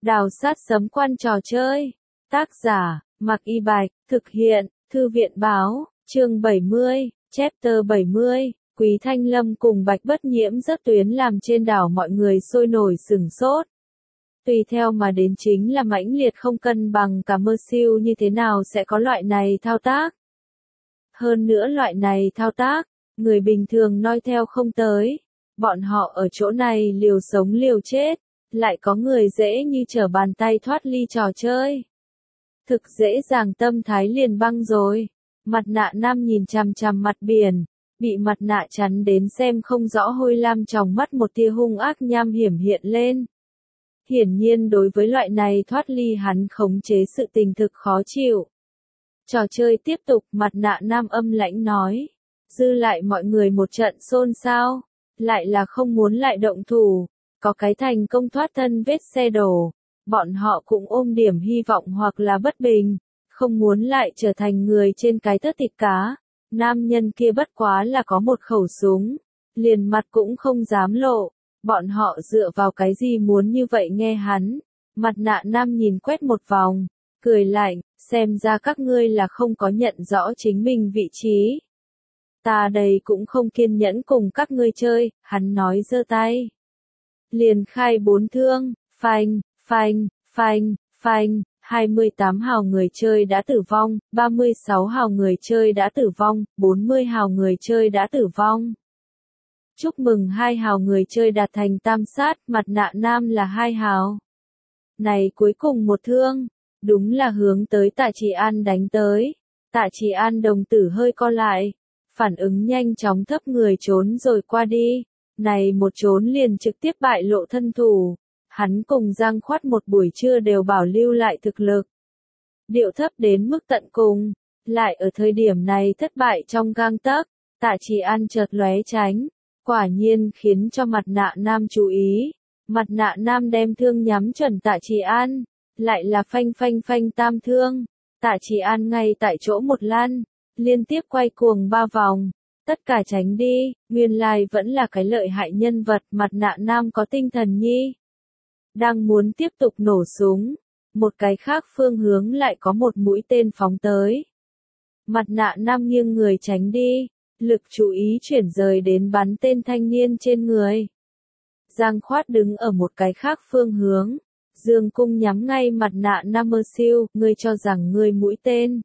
Đào sát sấm quan trò chơi. Tác giả, Mạc Y Bạch, thực hiện, Thư viện báo, chương 70, chapter 70, Quý Thanh Lâm cùng Bạch Bất Nhiễm rất tuyến làm trên đảo mọi người sôi nổi sửng sốt. Tùy theo mà đến chính là mãnh liệt không cân bằng cả mơ siêu như thế nào sẽ có loại này thao tác. Hơn nữa loại này thao tác, người bình thường noi theo không tới. Bọn họ ở chỗ này liều sống liều chết, lại có người dễ như trở bàn tay thoát ly trò chơi. Thực dễ dàng tâm thái liền băng rồi. Mặt nạ nam nhìn chằm chằm mặt biển, bị mặt nạ chắn đến xem không rõ hôi lam trong mắt một tia hung ác nham hiểm hiện lên. Hiển nhiên đối với loại này thoát ly hắn khống chế sự tình thực khó chịu. Trò chơi tiếp tục, mặt nạ nam âm lãnh nói. Dư lại mọi người một trận xôn xao, lại là không muốn lại động thủ, có cái thành công thoát thân vết xe đổ. Bọn họ cũng ôm điểm hy vọng hoặc là bất bình, không muốn lại trở thành người trên cái thớt thịt cá. Nam nhân kia bất quá là có một khẩu súng, liền mặt cũng không dám lộ. Bọn họ dựa vào cái gì muốn như vậy nghe hắn. Mặt nạ nam nhìn quét một vòng, cười lạnh, xem ra các ngươi là không có nhận rõ chính mình vị trí. Ta đây cũng không kiên nhẫn cùng các ngươi chơi, hắn nói giơ tay. Liền khai 4 thương, phanh, phanh, phanh, phanh, 28 hào người chơi đã tử vong, 36 hào người chơi đã tử vong, 40 hào người chơi đã tử vong. Chúc mừng 2 hào người chơi đạt thành tam sát, mặt nạ nam là 2 hào. Này cuối cùng một thương, đúng là hướng tới Tạ Trì An đánh tới. Tạ Trì An đồng tử hơi co lại, phản ứng nhanh chóng thấp người trốn rồi qua đi. Này một trốn liền trực tiếp bại lộ thân thủ. Hắn cùng Giang Khoát một buổi trưa đều bảo lưu lại thực lực. Điệu thấp đến mức tận cùng, lại ở thời điểm này thất bại trong gang tấc. Tạ Trì An chợt lóe tránh, quả nhiên khiến cho mặt nạ nam chú ý. Mặt nạ nam đem thương nhắm chuẩn Tạ Trì An, lại là phanh phanh phanh tam thương. Tạ Trì An ngay tại chỗ một lăn, liên tiếp quay cuồng 3 vòng. Tất cả tránh đi, nguyên lai vẫn là cái lợi hại nhân vật. Mặt nạ nam có tinh thần nhi, đang muốn tiếp tục nổ súng, một cái khác phương hướng lại có một mũi tên phóng tới. Mặt nạ nam nghiêng người tránh đi, lực chú ý chuyển rời đến bắn tên thanh niên trên người. Giang Khoát đứng ở một cái khác phương hướng, dương cung nhắm ngay mặt nạ nam mơ siêu, ngươi cho rằng ngươi mũi tên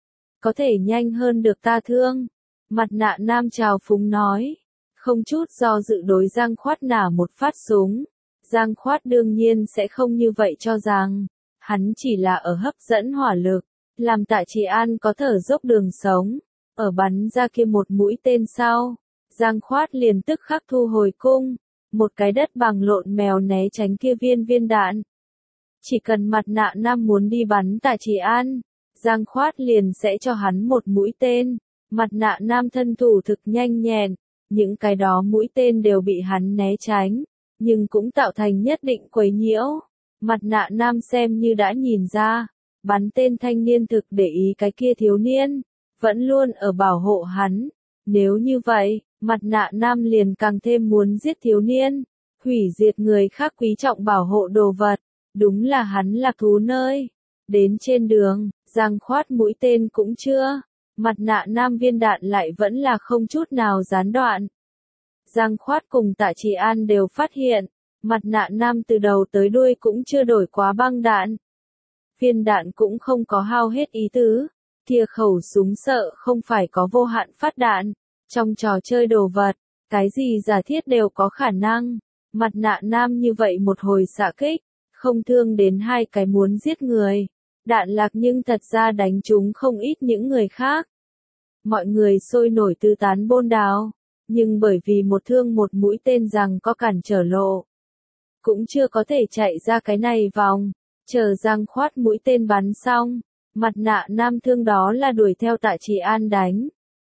có thể nhanh hơn được ta thương. Mặt nạ nam trào phúng nói, không chút do dự đối Giang Khoát nả một phát súng. Giang Khoát đương nhiên sẽ không như vậy cho rằng, hắn chỉ là ở hấp dẫn hỏa lực, làm Tạ Trì An có thở dốc đường sống. Ở bắn ra kia một mũi tên sau, Giang Khoát liền tức khắc thu hồi cung, một cái đất bằng lộn mèo né tránh kia viên đạn. Chỉ cần mặt nạ nam muốn đi bắn Tạ Trì An, Giang Khoát liền sẽ cho hắn một mũi tên. Mặt nạ nam thân thủ thực nhanh nhẹn, những cái đó mũi tên đều bị hắn né tránh, nhưng cũng tạo thành nhất định quấy nhiễu. Mặt nạ nam xem như đã nhìn ra, bắn tên thanh niên thực để ý cái kia thiếu niên, vẫn luôn ở bảo hộ hắn. Nếu như vậy, mặt nạ nam liền càng thêm muốn giết thiếu niên, hủy diệt người khác quý trọng bảo hộ đồ vật, đúng là hắn lạc thú nơi. Đến trên đường, Giang Khoát mũi tên cũng chưa, mặt nạ nam viên đạn lại vẫn là không chút nào gián đoạn. Giang Khoát cùng Tạ Trì An đều phát hiện, mặt nạ nam từ đầu tới đuôi cũng chưa đổi quá băng đạn. Viên đạn cũng không có hao hết ý tứ, kia khẩu súng sợ không phải có vô hạn phát đạn. Trong trò chơi đồ vật, cái gì giả thiết đều có khả năng. Mặt nạ nam như vậy một hồi xạ kích, không thương đến 2 cái muốn giết người. Đạn lạc nhưng thật ra đánh trúng không ít những người khác. Mọi người sôi nổi tứ tán bôn đào. Nhưng bởi vì một thương một mũi tên rằng có cản trở lộ, cũng chưa có thể chạy ra cái này vòng. Chờ Giang Khoát mũi tên bắn xong, mặt nạ nam thương đó là đuổi theo Tạ Trì An đánh.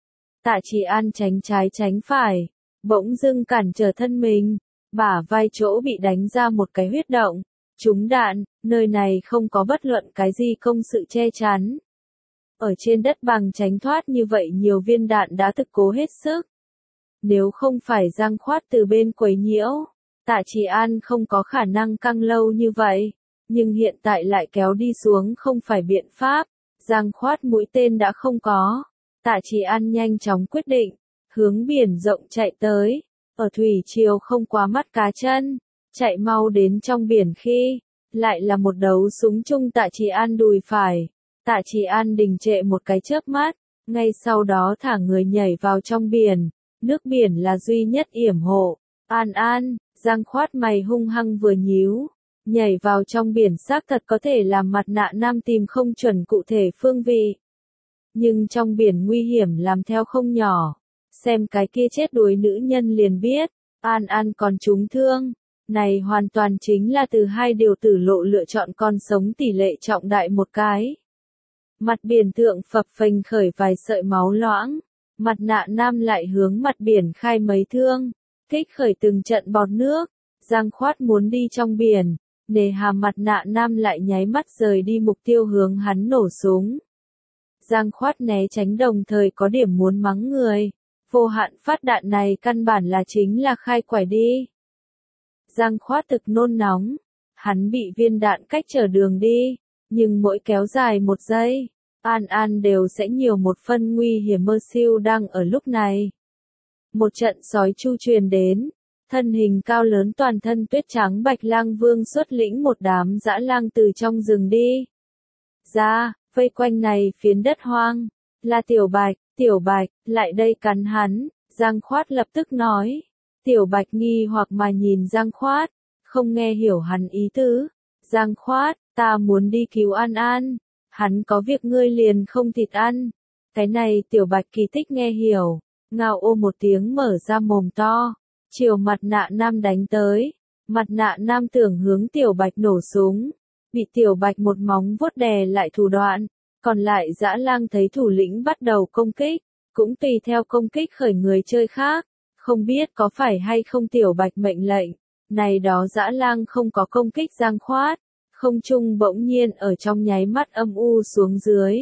Tạ Trì An tránh trái tránh phải, bỗng dưng cản trở thân mình, bả vai chỗ bị đánh ra một cái huyết động, trúng đạn, nơi này không có bất luận cái gì công sự che chắn. Ở trên đất bằng tránh thoát như vậy nhiều viên đạn đã thực cố hết sức. Nếu không phải Giang Khoát từ bên quấy nhiễu, Tạ Trì An không có khả năng căng lâu như vậy. nhưng hiện tại lại kéo đi xuống không phải biện pháp. Giang khoát mũi tên đã không có. Tạ Chỉ An nhanh chóng quyết định, hướng biển rộng chạy tới. Ở thủy triều không quá mắt cá chân, chạy mau đến trong biển khi, lại là một đấu súng chung Tạ Chỉ An đùi phải. Tạ Chỉ An đình trệ một cái chớp mắt, ngay sau đó thả người nhảy vào trong biển. Nước biển là duy nhất yểm hộ. An An, Giang khoát mày hung hăng vừa nhíu. Nhảy vào trong biển xác thật có thể làm mặt nạ nam tìm không chuẩn cụ thể phương vị. Nhưng trong biển nguy hiểm làm theo không nhỏ. Xem cái kia chết đuối nữ nhân liền biết, An An còn trúng thương. Này hoàn toàn chính là từ hai điều tử lộ lựa chọn con sống tỷ lệ trọng đại một cái. Mặt biển thượng phập phềnh khởi vài sợi máu loãng. Mặt nạ nam lại hướng mặt biển khai mấy thương. Kích khởi từng trận bọt nước. Giang khoát muốn đi trong biển. Nề hà mặt nạ nam lại nháy mắt rời đi mục tiêu hướng hắn nổ súng. Giang khoát né tránh đồng thời có điểm muốn mắng người. Vô hạn phát đạn này căn bản là chính là khai quải đi. Giang khoát thực nôn nóng. Hắn bị viên đạn cách trở đường đi. Nhưng mỗi kéo dài một giây, An An đều sẽ nhiều một phân nguy hiểm. Mơ siêu đang ở lúc này. Một trận sói chu truyền đến. Thân hình cao lớn toàn thân tuyết trắng Bạch Lang Vương xuất lĩnh một đám dã lang từ trong rừng đi ra, vây quanh này phiến đất hoang. Là Tiểu Bạch, lại đây cắn hắn. Giang khoát lập tức nói. Tiểu Bạch nghi hoặc mà nhìn Giang khoát, không nghe hiểu hắn ý tứ. Giang khoát, ta muốn đi cứu An An. Hắn có việc ngươi liền không thịt ăn. Cái này Tiểu Bạch kỳ tích nghe hiểu. Ngao ô một tiếng mở ra mồm to. Chiều mặt nạ nam đánh tới. Mặt nạ nam tưởng hướng Tiểu Bạch nổ súng. Bị Tiểu Bạch một móng vuốt đè lại thủ đoạn. Còn lại dã lang thấy thủ lĩnh bắt đầu công kích. Cũng tùy theo công kích khởi người chơi khác. Không biết có phải hay không Tiểu Bạch mệnh lệnh. Này đó dã lang không có công kích Giang khoát. Không trung bỗng nhiên ở trong nháy mắt âm u xuống dưới.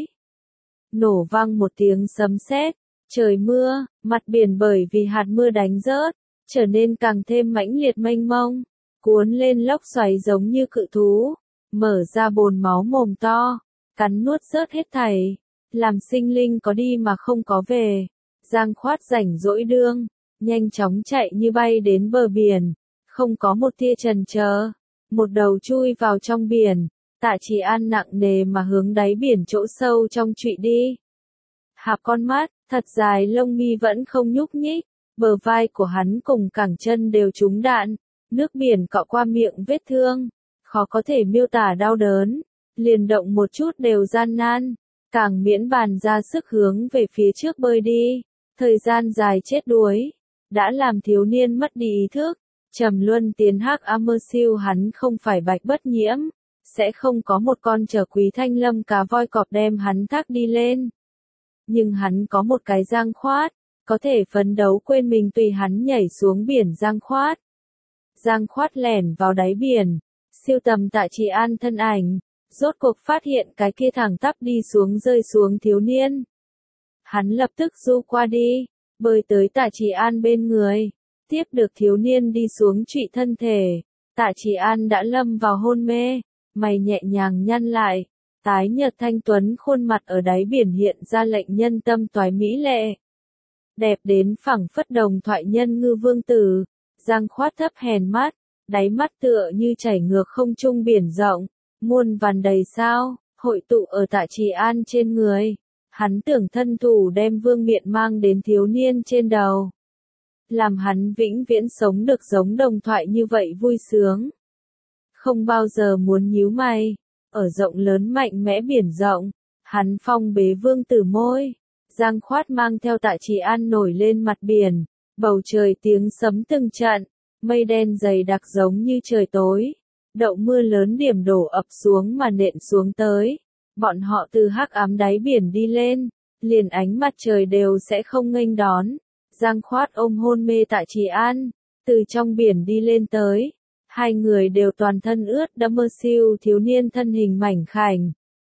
Nổ vang một tiếng sấm sét. Trời mưa, mặt biển bởi vì hạt mưa đánh rớt. Trở nên càng thêm mãnh liệt mênh mông. Cuốn lên lốc xoáy giống như cự thú. Mở ra bồn máu mồm to. Cắn nuốt rớt hết thảy. Làm sinh linh có đi mà không có về. Giang khoát rảnh rỗi đương. Nhanh chóng chạy như bay đến bờ biển. Không có một tia chần chờ. Một đầu chui vào trong biển. Tạ Chỉ An nặng nề mà hướng đáy biển chỗ sâu trong trụy đi. Hạp con mắt, thật dài lông mi vẫn không nhúc nhích. Bờ vai của hắn cùng cẳng chân đều trúng đạn. Nước biển cọ qua miệng vết thương. Khó có thể miêu tả đau đớn. Liền động một chút đều gian nan. Càng miễn bàn ra sức hướng về phía trước bơi đi. Thời gian dài chết đuối. Đã làm thiếu niên mất đi ý thức. Trầm luân tiến hắc Mơ siêu hắn không phải Bạch Bất Nhiễm. Sẽ không có một con chở Quý Thanh Lâm cá voi cọp đem hắn thác đi lên. Nhưng hắn có một cái Giang khoát. Có thể phấn đấu quên mình tùy hắn nhảy xuống biển Giang khoát. Giang khoát lẻn vào đáy biển. Siêu tầm Tạ Chỉ An thân ảnh. Rốt cuộc phát hiện cái kia thẳng tắp đi xuống rơi xuống thiếu niên. Hắn lập tức du qua đi. Bơi tới Tạ Chỉ An bên người. Tiếp được thiếu niên đi xuống trụy thân thể. Tạ Chỉ An đã lâm vào hôn mê. Mày nhẹ nhàng nhăn lại. Tái nhợt thanh tuấn khuôn mặt ở đáy biển hiện ra lệnh nhân tâm toái mỹ lệ. Đẹp đến phẳng phất đồng thoại nhân ngư vương tử. Giang khoát thấp hèn mắt. Đáy mắt tựa như chảy ngược không trung biển rộng. Muôn vàn đầy sao. Hội tụ ở Tạ Chỉ An trên người. Hắn tưởng thân thủ đem vương miện mang đến thiếu niên trên đầu. Làm hắn vĩnh viễn sống được giống đồng thoại như vậy vui sướng. Không bao giờ muốn nhíu mày. Ở rộng lớn mạnh mẽ biển rộng. Hắn phong bế vương tử môi. Giang khoát mang theo Tạ Chỉ An nổi lên mặt biển. Bầu trời tiếng sấm từng trận. Mây đen dày đặc giống như trời tối. Đậu mưa lớn điểm đổ ập xuống mà nện xuống tới. Bọn họ từ hắc ám đáy biển đi lên. Liền ánh mặt trời đều sẽ không nghênh đón. Giang khoát ôm hôn mê Tạ Chỉ An. Từ trong biển đi lên tới. Hai người đều toàn thân ướt đẫm. Mơ siêu thiếu niên thân hình mảnh khảnh.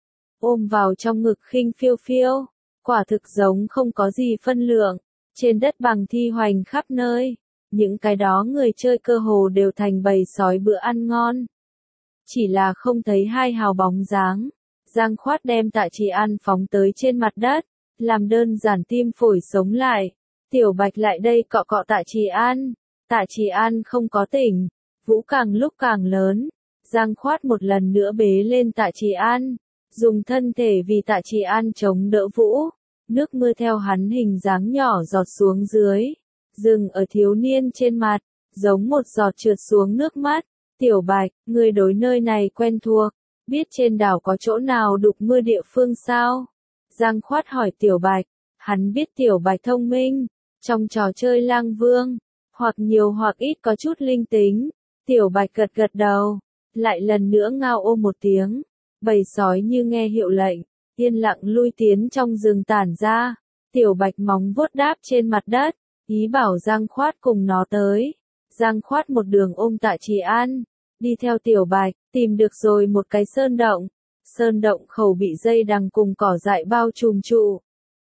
Ôm vào trong ngực khinh phiêu phiêu. Quả thực giống không có gì phân lượng. Trên đất bằng thi hoành khắp nơi. Những cái đó người chơi cơ hồ đều thành bầy sói bữa ăn ngon. chỉ là không thấy hai hào bóng dáng. Giang Khoát đem Tạ Trì An phóng tới trên mặt đất, làm đơn giản tim phổi sống lại. Tiểu Bạch lại đây cọ cọ Tạ Trì An. Tạ Trì An không có tỉnh, Vũ càng lúc càng lớn. Giang Khoát một lần nữa bế lên Tạ Trì An, dùng thân thể vì Tạ Trì An chống đỡ Vũ. Nước mưa theo hắn hình dáng nhỏ giọt xuống dưới, dừng ở thiếu niên trên mặt, giống một giọt trượt xuống nước mắt. Tiểu Bạch, người đối nơi này quen thuộc, biết trên đảo có chỗ nào đục mưa địa phương sao? Giang Khoát hỏi Tiểu Bạch, hắn biết Tiểu Bạch thông minh, trong trò chơi lang vương, hoặc nhiều hoặc ít có chút linh tính. Tiểu Bạch gật gật đầu, lại lần nữa ngao ô một tiếng, bầy sói như nghe hiệu lệnh, yên lặng lui tiến trong rừng tản ra. Tiểu Bạch móng vuốt đáp trên mặt đất, ý bảo Giang Khoát cùng nó tới. Giang Khoát một đường ôm Tạ Trì An, đi theo Tiểu Bạch, tìm được rồi một cái sơn động. Sơn động khẩu bị dây đằng cùng cỏ dại bao trùm trụ.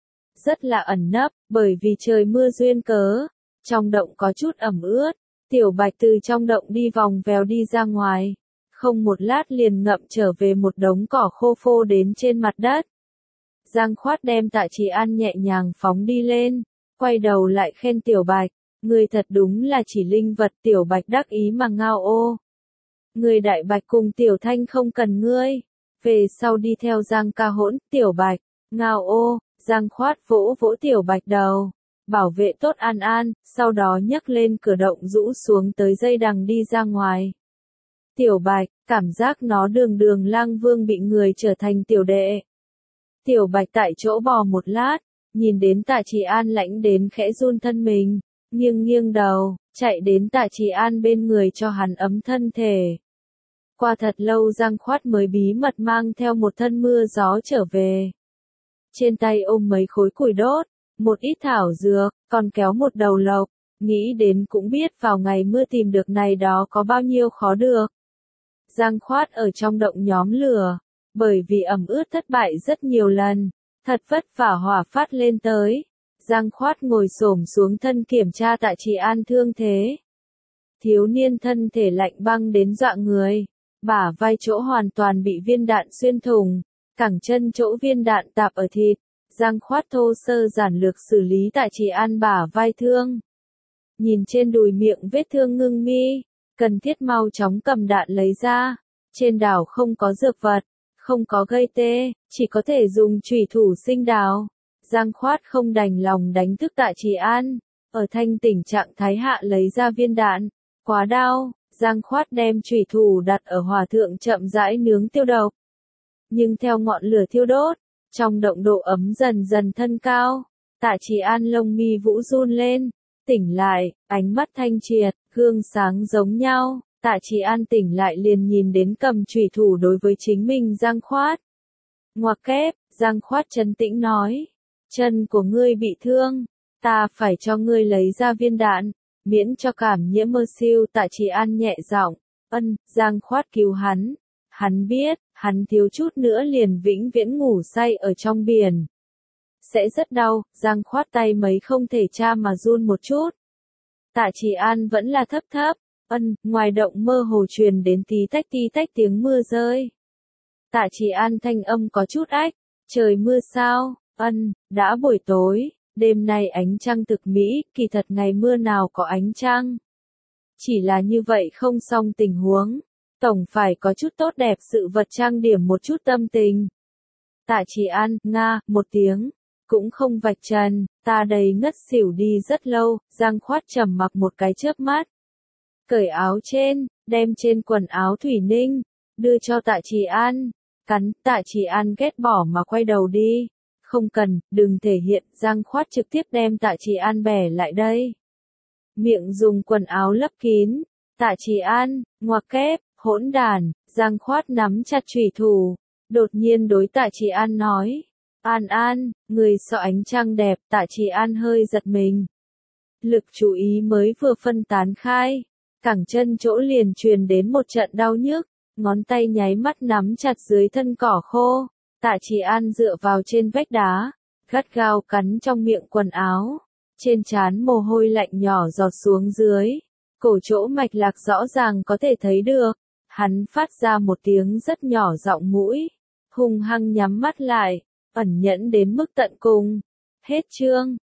Rất là ẩn nấp, bởi vì trời mưa duyên cớ. Trong động có chút ẩm ướt. Tiểu Bạch từ trong động đi vòng vèo đi ra ngoài. Không một lát liền ngậm trở về một đống cỏ khô phô đến trên mặt đất. Giang Khoát đem Tạ Trì An nhẹ nhàng phóng đi lên. Quay đầu lại khen Tiểu Bạch. Người thật đúng là chỉ linh vật. Tiểu Bạch đắc ý mà ngao ô. Người Đại Bạch cùng Tiểu Thanh không cần ngươi. Về sau đi theo Giang ca hỗn. Tiểu Bạch, ngao ô. Giang Khoát vỗ vỗ Tiểu Bạch đầu. Bảo vệ tốt An An, sau đó nhấc lên cửa động rũ xuống tới dây đằng đi ra ngoài. Tiểu Bạch, cảm giác nó đường đường lang vương bị người trở thành tiểu đệ. Tiểu Bạch tại chỗ bò một lát, nhìn đến Tạ Trì An lãnh đến khẽ run thân mình, nghiêng nghiêng đầu, chạy đến Tạ Trì An bên người cho hắn ấm thân thể. Qua thật lâu Giang Khoát mới bí mật mang theo một thân mưa gió trở về. Trên tay ôm mấy khối củi đốt, một ít thảo dược, còn kéo một đầu lộc, nghĩ đến cũng biết vào ngày mưa tìm được này đó có bao nhiêu khó được. Giang Khoát ở trong động nhóm lửa, bởi vì ẩm ướt thất bại rất nhiều lần, thật vất vả hỏa phát lên tới. Giang Khoát ngồi xổm xuống thân kiểm tra Tạ Trì An thương thế. Thiếu niên thân thể lạnh băng đến dọa người, bả vai chỗ hoàn toàn bị viên đạn xuyên thủng, cẳng chân chỗ viên đạn tạp ở thịt. Giang Khoát thô sơ giản lược xử lý Tạ Trì An bả vai thương. Nhìn trên đùi miệng vết thương ngưng mi, cần thiết mau chóng cầm đạn lấy ra. Trên đảo không có dược vật, không có gây tê, chỉ có thể dùng chủy thủ sinh đào. Giang Khoát không đành lòng đánh thức Tạ Trì An, ở thanh tỉnh trạng thái hạ lấy ra viên đạn. Quá đau, Giang Khoát đem chủy thủ đặt ở hỏa thượng chậm rãi nướng tiêu độc. Nhưng theo ngọn lửa thiêu đốt, trong động độ ấm dần dần thân cao, Tạ Trì An lông mi vũ run lên, tỉnh lại, ánh mắt thanh triệt, gương sáng giống nhau. Tạ Trì An tỉnh lại liền nhìn đến cầm chủy thủ đối với chính mình Giang Khoát. Ngoặc kép, Giang Khoát trấn tĩnh nói, chân của ngươi bị thương, ta phải cho ngươi lấy ra viên đạn, miễn cho cảm nhiễm mơ siêu. Tạ Trì An nhẹ giọng, Giang Khoát cứu hắn. Hắn biết, hắn thiếu chút nữa liền vĩnh viễn ngủ say ở trong biển. Sẽ rất đau. Giang Khoát tay mấy không thể tra mà run một chút. Tạ Trì An vẫn là thấp thấp. Ngoài động mơ hồ truyền đến tí tách tiếng mưa rơi. Tạ Trì An thanh âm có chút ách. Trời mưa sao? Đã buổi tối, đêm nay ánh trăng thực mỹ, kỳ thật ngày mưa nào có ánh trăng. Chỉ là như vậy không xong tình huống. Tổng phải có chút tốt đẹp sự vật trang điểm một chút tâm tình. Tạ Trì An, nga, một tiếng. Cũng không vạch trần, ta đầy ngất xỉu đi rất lâu. Giang Khoát trầm mặc một cái chớp mắt. Cởi áo trên, đem trên quần áo thủy ninh, đưa cho Tạ Trì An. Cắn, Tạ Trì An ghét bỏ mà quay đầu đi. Không cần, đừng thể hiện. Giang Khoát trực tiếp đem Tạ Trì An bẻ lại đây. Miệng dùng quần áo lấp kín. Tạ Trì An, ngoặc kép, hỗn đàn. Giang Khoát nắm chặt chủy thủ, đột nhiên đối Tạ Trì An nói, An, người so ánh trăng đẹp. Tạ Trì An hơi giật mình. Lực chú ý mới vừa phân tán khai, cẳng chân chỗ liền truyền đến một trận đau nhức, ngón tay nháy mắt nắm chặt dưới thân cỏ khô. Tạ Trì An dựa vào trên vách đá, gắt gao cắn trong miệng quần áo, trên trán mồ hôi lạnh nhỏ giọt xuống dưới, cổ chỗ mạch lạc rõ ràng có thể thấy được. Hắn phát ra một tiếng rất nhỏ giọng mũi, hung hăng nhắm mắt lại, ẩn nhẫn đến mức tận cùng. Hết chương.